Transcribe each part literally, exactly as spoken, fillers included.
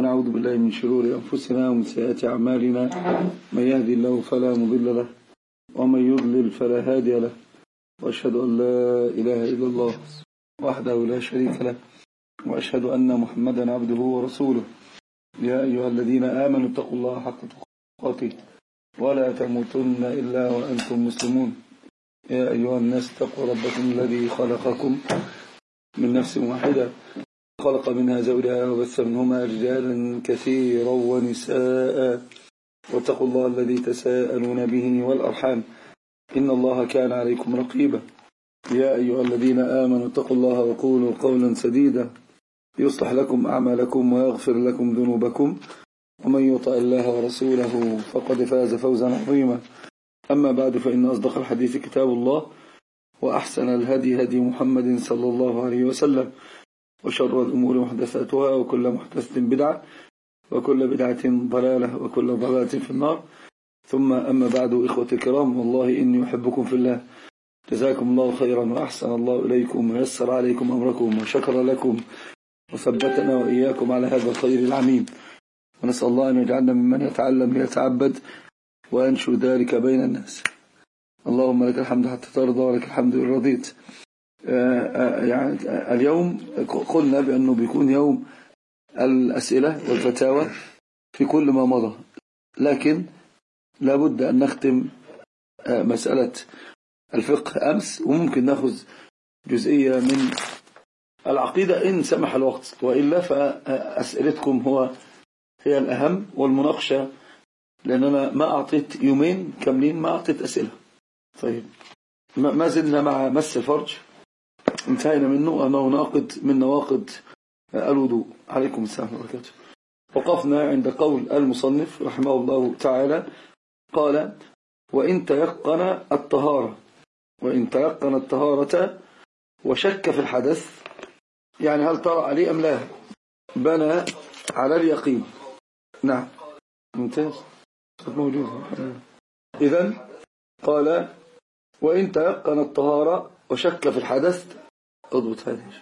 ونعوذ بالله من شرور أنفسنا ومن سيئات أعمالنا، من يهدي الله فلا مضل له ومن يضلل فلا هادي له، وأشهد أن لا إله إلا الله وحده لا شريك له، وأشهد أن محمدا عبده ورسوله. يا أيها الذين آمنوا اتقوا الله حق تقاته ولا تموتن إلا وأنتم مسلمون. يا أيها الناس اتقوا ربكم الذي خلقكم من نفس واحدة، خلق منها زوجها وبث منهما رجالا كثيرا ونساء، واتقوا الله الذي تساءلون به والأرحام إن الله كان عليكم رقيبا. يا أيها الذين آمنوا اتقوا الله وقولوا قولا سديدا يصلح لكم أعمالكم ويغفر لكم ذنوبكم، ومن يطع الله ورسوله فقد فاز فوزا عظيما. أما بعد، فإن أصدق الحديث كتاب الله، وأحسن الهدي هدي محمد صلى الله عليه وسلم، وشر الأمور محدثاتها، وكل محدثة بدعة، وكل بدعة ضلالة، وكل ضلالة في النار. ثم أما بعد، إخوتي الكرام، والله إني أحبكم في الله، جزاكم الله خيرا وأحسن الله إليكم ويسر عليكم أمركم وشكر لكم وثبتنا وإياكم على هذا الخير العميم، ونسأل الله أن يجعلنا ممن يتعلم ويتعبد وينشر ذلك بين الناس. اللهم لك الحمد حتى ترضى ولك الحمد إن رضيت. يعني اليوم قلنا بأنه بيكون يوم الأسئلة والفتاوى في كل ما مضى، لكن لابد أن نختم مسألة الفقه أمس، وممكن نأخذ جزئية من العقيدة إن سمح الوقت، وإلا فأسئلتكم هو هي الأهم، والمناقشة، لأننا ما أعطيت يومين كاملين ما أعطيت أسئلة. طيب، ما زلنا مع مس الفرج، انتهينا منه أنه ناقض من نواقض الوضوء. عليكم السلام وبركاته. وقفنا عند قول المصنف رحمه الله تعالى، قال: وإن تيقن الطهارة وإن تيقن الطهارة وشك في الحدث، يعني هل طرأ عليه أم لا، بنى على اليقين. نعم، ممتاز، موجود. إذن قال: وإن تيقن الطهارة وشك في الحدث، اضبط هذه،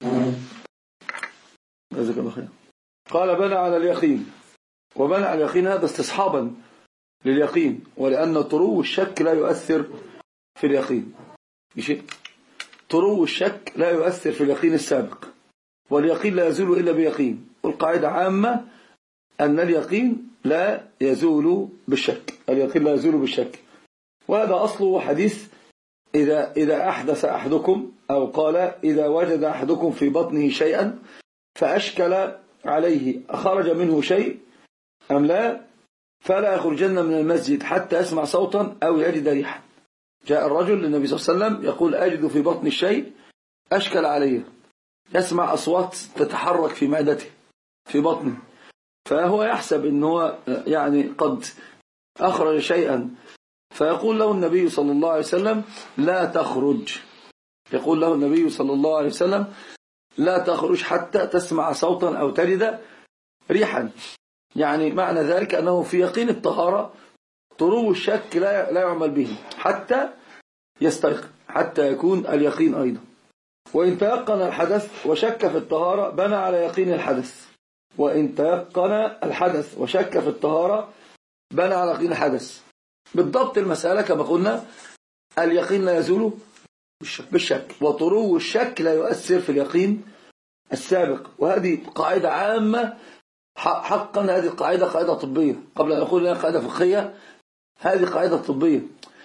جزاك الله خير. قال: بنى على اليقين. وبنى على اليقين هذا استصحابا لليقين، ولأن طرو الشك لا يؤثر في اليقين. شيء طرو الشك لا يؤثر في اليقين السابق، واليقين لا يزول إلا بيقين. والقاعدة عامة أن اليقين لا يزول بالشك، اليقين لا يزول بالشك. وهذا أصله حديث: إذا إذا أحدث أحدكم، أو قال: إذا وجد أحدكم في بطنه شيئا فأشكل عليه أخرج منه شيء أم لا، فلا يخرجن من المسجد حتى يسمع صوتا أو يجد ريحا. جاء الرجل للنبي صلى الله عليه وسلم يقول: أجد في بطن الشيء أشكل عليه، يسمع أصوات تتحرك في معدته في بطنه، فهو يحسب أنه يعني قد أخرج شيئا، فيقول له النبي صلى الله عليه وسلم: لا تخرج. يقول له النبي صلى الله عليه وسلم: لا تخرج حتى تسمع صوتا أو تجد ريحا. يعني معنى ذلك أنه في يقين الطهارة طرو الشك لا لا يعمل به حتى يستيقن، حتى يكون اليقين أيضا. وإن تيقن الحدث وشك في الطهارة، بنى على يقين الحدث. وإن تيقن الحدث وشك في الطهارة، بنى على يقين الحدث. بالضبط المسألة كما قلنا، اليقين لا يزول بالشك، وطرو الشك لا يؤثر في اليقين السابق. وهذه قاعدة عامة حقا، هذه القاعدة قاعدة طبية، قبل أن أقول لها قاعدة فقهية، هذه قاعدة طبية،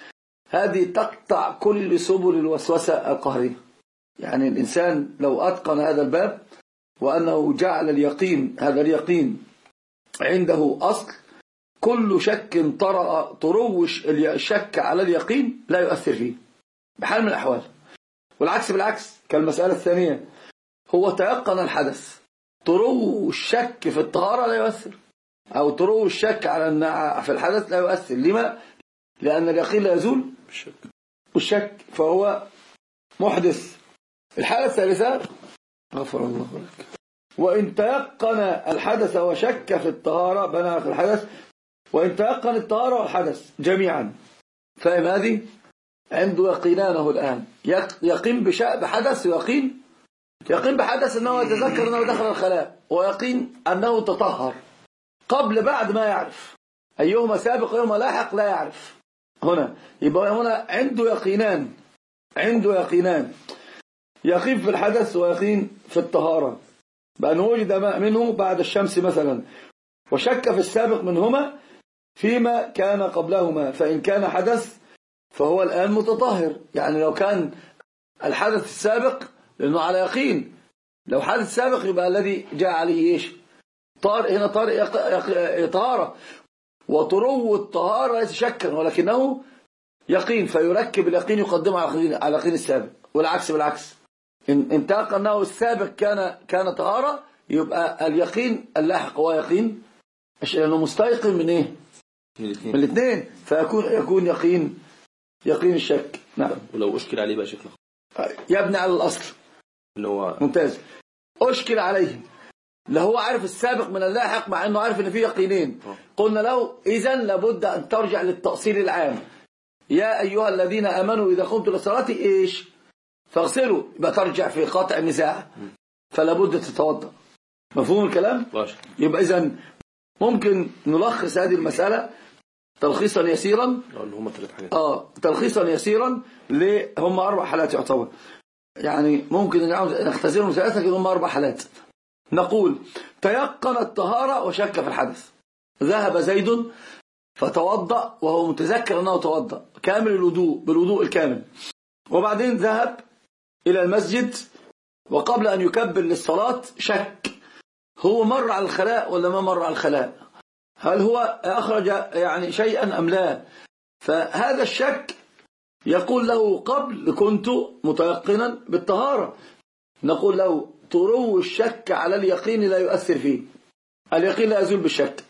هذه تقطع كل سبل الوسوسة القهرية. يعني الإنسان لو أتقن هذا الباب، وأنه جعل اليقين، هذا اليقين عنده أصل، كل شك طرأ طروش الشك على اليقين لا يؤثر فيه بحال من الأحوال. والعكس بالعكس، كالمسألة الثانية، هو تيقن الحدث، طرو الشك في الطهارة لا يؤثر، أو طرو الشك على في الحدث لا يؤثر. لما؟ لأن اليقين لا يزول بالشك، فهو محدث. الحالة الثالثة، غفر الله لك، وإن تيقن الحدث وشك في الطهارة، بنى في الحدث. وإن تيقن الطهارة والحدث جميعا، فاهم هذه؟ عنده يقينانه الآن، يقين بحدث ويقين يقين بحدث أنه يتذكر أنه دخل الخلاء، ويقين أنه تطهر قبل بعد ما يعرف أيهما سابق وأيهما لاحق لا يعرف. هنا يبقى هنا عنده يقينان، عنده يقينان، يقين في الحدث ويقين في الطهارة، بأن وجد ماء منه بعد الشمس مثلا، وشك في السابق منهما فيما كان قبلهما، فإن كان حدث فهو الآن متطهر. يعني لو كان الحدث السابق لأنه على يقين، لو حدث سابق يبقى الذي جاء عليه إيش؟ طار. هنا طار طهارة، وطرو الطهارة ليس شكا ولكنه يقين، فيركب اليقين يقدمه على اليقين السابق، والعكس بالعكس. إن انتهى أنه السابق كان كان طهارة، يبقى اليقين اللاحق هو يقين لأنه مستيقن من إيه؟ من الاثنين، فيكون يكون يقين يقين الشك. نعم. ولو أشكل عليه بقى شيخنا يبني على الأصل اللي هو ممتاز. أشكل عليه لا هو عارف السابق من اللاحق مع أنه عارف أن فيه يقينين، قلنا له إذن لابد أن ترجع للتأصيل العام. يا أيها الذين آمنوا إذا قمتوا للصلاة إيش؟ فاغسلوا، يبقى ترجع في قاطع النزاع، فلا بد تتوضأ. مفهوم الكلام؟ ماشي. يبقى إذن ممكن نلخص هذه المسألة تلخيصا يسيرا. اللي هم ثلاث حاجات. اه تلخيصا يسيرا هم أربع حالات يعتبر، يعني ممكن نختزلهم ثلاثة لكن هم أربع حالات. نقول تيقن الطهارة وشك في الحدث. ذهب زيد فتوضأ وهو متذكر أنه توضأ كامل الوضوء بالوضوء الكامل، وبعدين ذهب إلى المسجد وقبل أن يكبر للصلاة شك هو مر على الخلاء ولا ما مر على الخلاء، هل هو أخرج يعني شيئا أم لا. فهذا الشك يقول له قبل كنت متيقنا بالطهارة، نقول له ترو الشك على اليقين لا يؤثر فيه، اليقين لا يزول بالشك.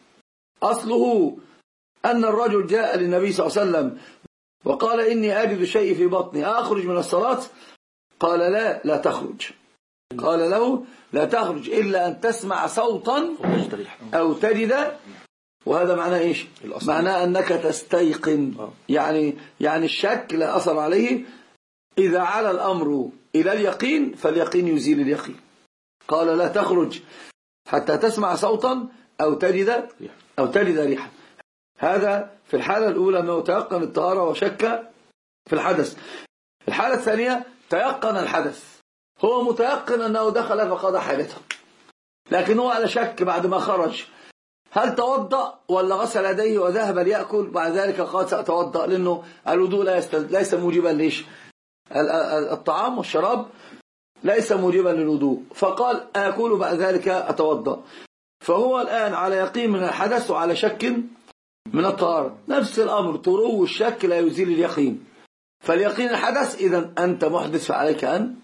أصله أن الرجل جاء للنبي صلى الله عليه وسلم وقال إني أجد شيء في بطني أخرج من الصلاة؟ قال لا لا تخرج. قال له لا تخرج إلا أن تسمع صوتا أو تجد، وهذا معناه إيش؟ معناه أنك تستيقن. يعني يعني الشك لا أثر عليه، إذا على الأمر إلى اليقين فاليقين يزيل اليقين. قال لا تخرج حتى تسمع صوتا أو تجد أو تجد ريحا. هذا في الحالة الأولى أنه تيقن الطهارة وشك في الحدث. الحالة الثانية تيقن الحدث، هو متيقن أنه دخل فقضى حاجته، لكن هو على شك بعد ما خرج هل توضأ ولا غسل يديه وذهب ليأكل بعد ذلك قال سأتوضأ، لأنه الوضوء ليس موجبا ليش الطعام والشراب ليس موجبا للوضوء، فقال آكل بعد ذلك أتوضأ. فهو الآن على يقين من الحدث وعلى شك من الطهارة. نفس الأمر، طرو الشك لا يزيل اليقين، فاليقين الحدث إذن أنت محدث فعليك أن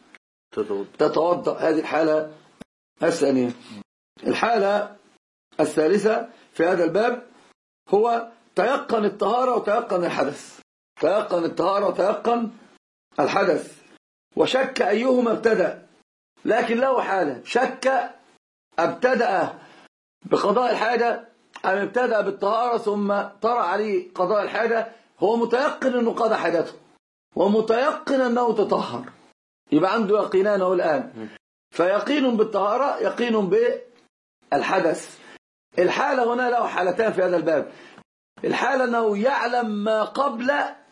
تتوضأ. هذه الحالة الثانية. الحالة الثالثة في هذا الباب هو تيقن الطهارة وتيقن الحدث، تيقن الطهارة وتيقن الحدث، وشك أيهما ابتدأ، لكن له حالة شك ابتدأ بقضاء الحاجة أم ابتدأ بالطهارة ثم طرأ عليه قضاء الحاجة. هو متيقن أنه قضى حاجته ومتيقن أنه تطهر، يبقى عنده يقينان هو الآن، فيقين بالطهارة يقين بالحدث. الحالة هنا له حالتان في هذا الباب. الحالة أنه يعلم ما قبل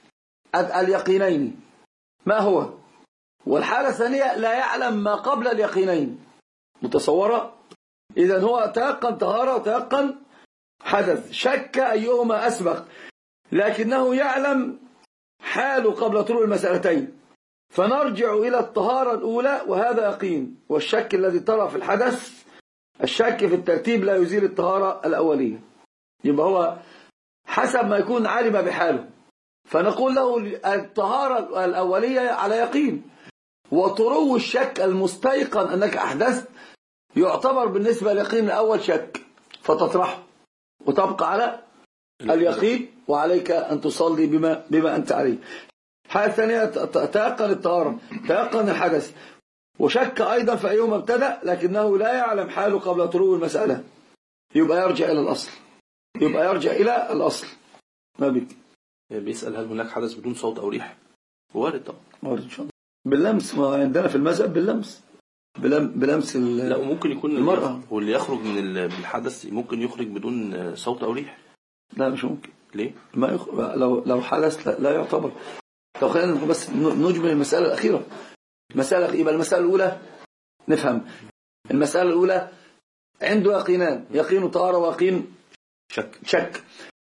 اليقينين ما هو، والحالة الثانية لا يعلم ما قبل اليقينين. متصورة؟ إذن هو تيقن طهارة وتيقن حدث، شك أيهما أسبق، لكنه يعلم حاله قبل طلوع المسألتين، فنرجع إلى الطهارة الأولى وهذا يقين، والشك الذي ترى في الحدث الشك في الترتيب لا يزيل الطهارة الأولية. يبقى هو حسب ما يكون علم بحاله، فنقول له الطهارة الأولية على يقين، وطرو الشك المستيقن أنك أحدثت يعتبر بالنسبة لليقين الأول شك، فتطرحه وتبقى على اليقين، وعليك أن تصلي بما, بما أنت عليه. الحالة الثانية تيقن الطهارة تيقن الحدث وشك أيضا في أيهما ابتدأ، لكنه لا يعلم حاله قبل طلوع المسألة، يبقى يرجع إلى الأصل، يبقى يرجع إلى الأصل. ما بك بيسأل هل هناك حدث بدون صوت أو ريح؟ وارد طبعا، وارد إن شاء الله باللمس، ما عندنا في المذهب باللمس بلمس لا، وممكن يكون المرأة. واللي يخرج من الحدث ممكن يخرج بدون صوت أو ريح. لا مش ممكن. ليه؟ ما يخ... لو لو حدث لا, لا يعتبر. لو خلينا بس نجمل المسألة الأخيرة. المسألة يبقى المسألة الأولى نفهم. المسألة الأولى عنده يقينان، يقين طهارة ويقين شك شك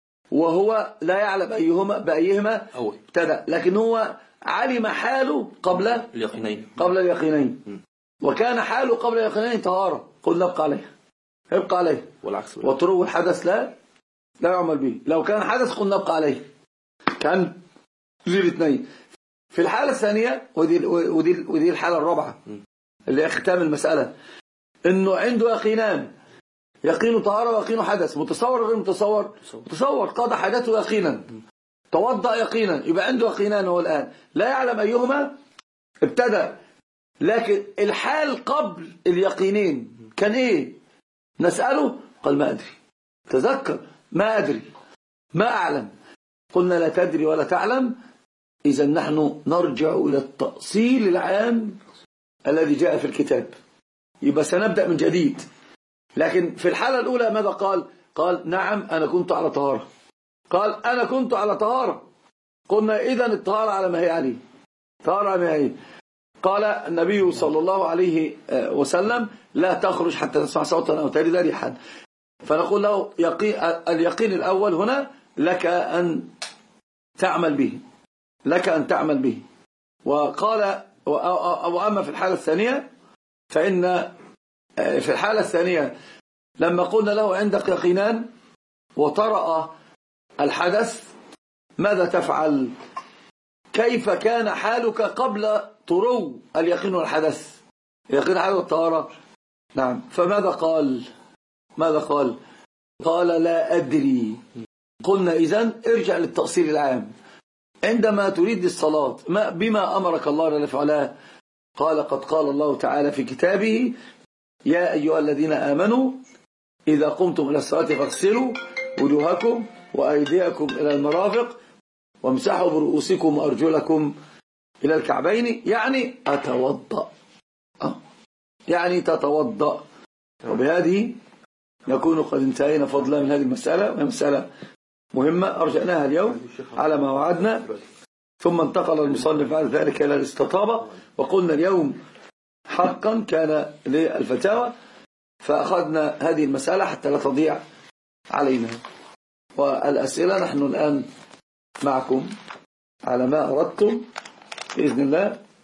وهو لا يعلم أيهما بأيهما ابتدأ، لكن هو علم حاله قبل اليقينين قبل اليقينين وكان حاله قبل اليقينين طهارة، قل نبقى عليه يبقى عليه، والعكس وطرو الحدث لا لا يعمل به. لو كان حدث قل نبقى عليه، كان زي اثنين. في الحالة الثانية ودي, ودي, ودي الحالة الرابعة اللي هي ختام المسألة، انه عنده يقينان، يقين طهارة ويقين حدث، متصور غير متصور؟ متصور. قضى حدثه يقينا، توضأ يقينا، يبقى عنده يقينان هو الآن لا يعلم أيهما ابتدأ. لكن الحال قبل اليقينين كان ايه؟ نسأله قال ما أدري، تذكر ما أدري ما أعلم. قلنا لا تدري ولا تعلم، إذا نحن نرجع إلى التأصيل العام الذي جاء في الكتاب، يبقى سنبدأ من جديد. لكن في الحالة الأولى ماذا قال؟ قال نعم أنا كنت على طهارة، قال أنا كنت على طهارة. قلنا إذن الطهارة على ما هي عليه، طهارة على ما هي. قال النبي صلى الله عليه وسلم لا تخرج حتى تسمع صوتا أو تجد ريحا. فنقول له يقين، اليقين الأول هنا لك أن تعمل به، لك أن تعمل به. وقال وأما في الحالة الثانية فإن في الحالة الثانية لما قلنا له عندك يقينان وطرأ الحدث ماذا تفعل؟ كيف كان حالك قبل طرو اليقين والحدث؟ يقين حال الطهارة. نعم. فماذا قال؟ ماذا قال؟ قال لا أدري. قلنا إذن ارجع للتأصيل العام. عندما تريد الصلاة ما بما أمرك الله لفعلها؟ قال قد قال الله تعالى في كتابه يا أيها الذين آمنوا إذا قمتم إلى الصلاة فاغسلوا وجوهكم وأيديكم إلى المرافق وامسحوا برؤوسكم وأرجلكم إلى الكعبين، يعني أتوضأ، أه. يعني تتوضأ. وبهذه نكون قد انتهينا فضلا من هذه المسألة، وهي مسألة مهمة أرجعناها اليوم على ما وعدنا. ثم انتقل المصنف بعد ذلك إلى الاستطابة، وقلنا اليوم حقا كان للفتاوى، فأخذنا هذه المسألة حتى لا تضيع علينا. والأسئلة نحن الآن معكم على ما أردتم بإذن الله.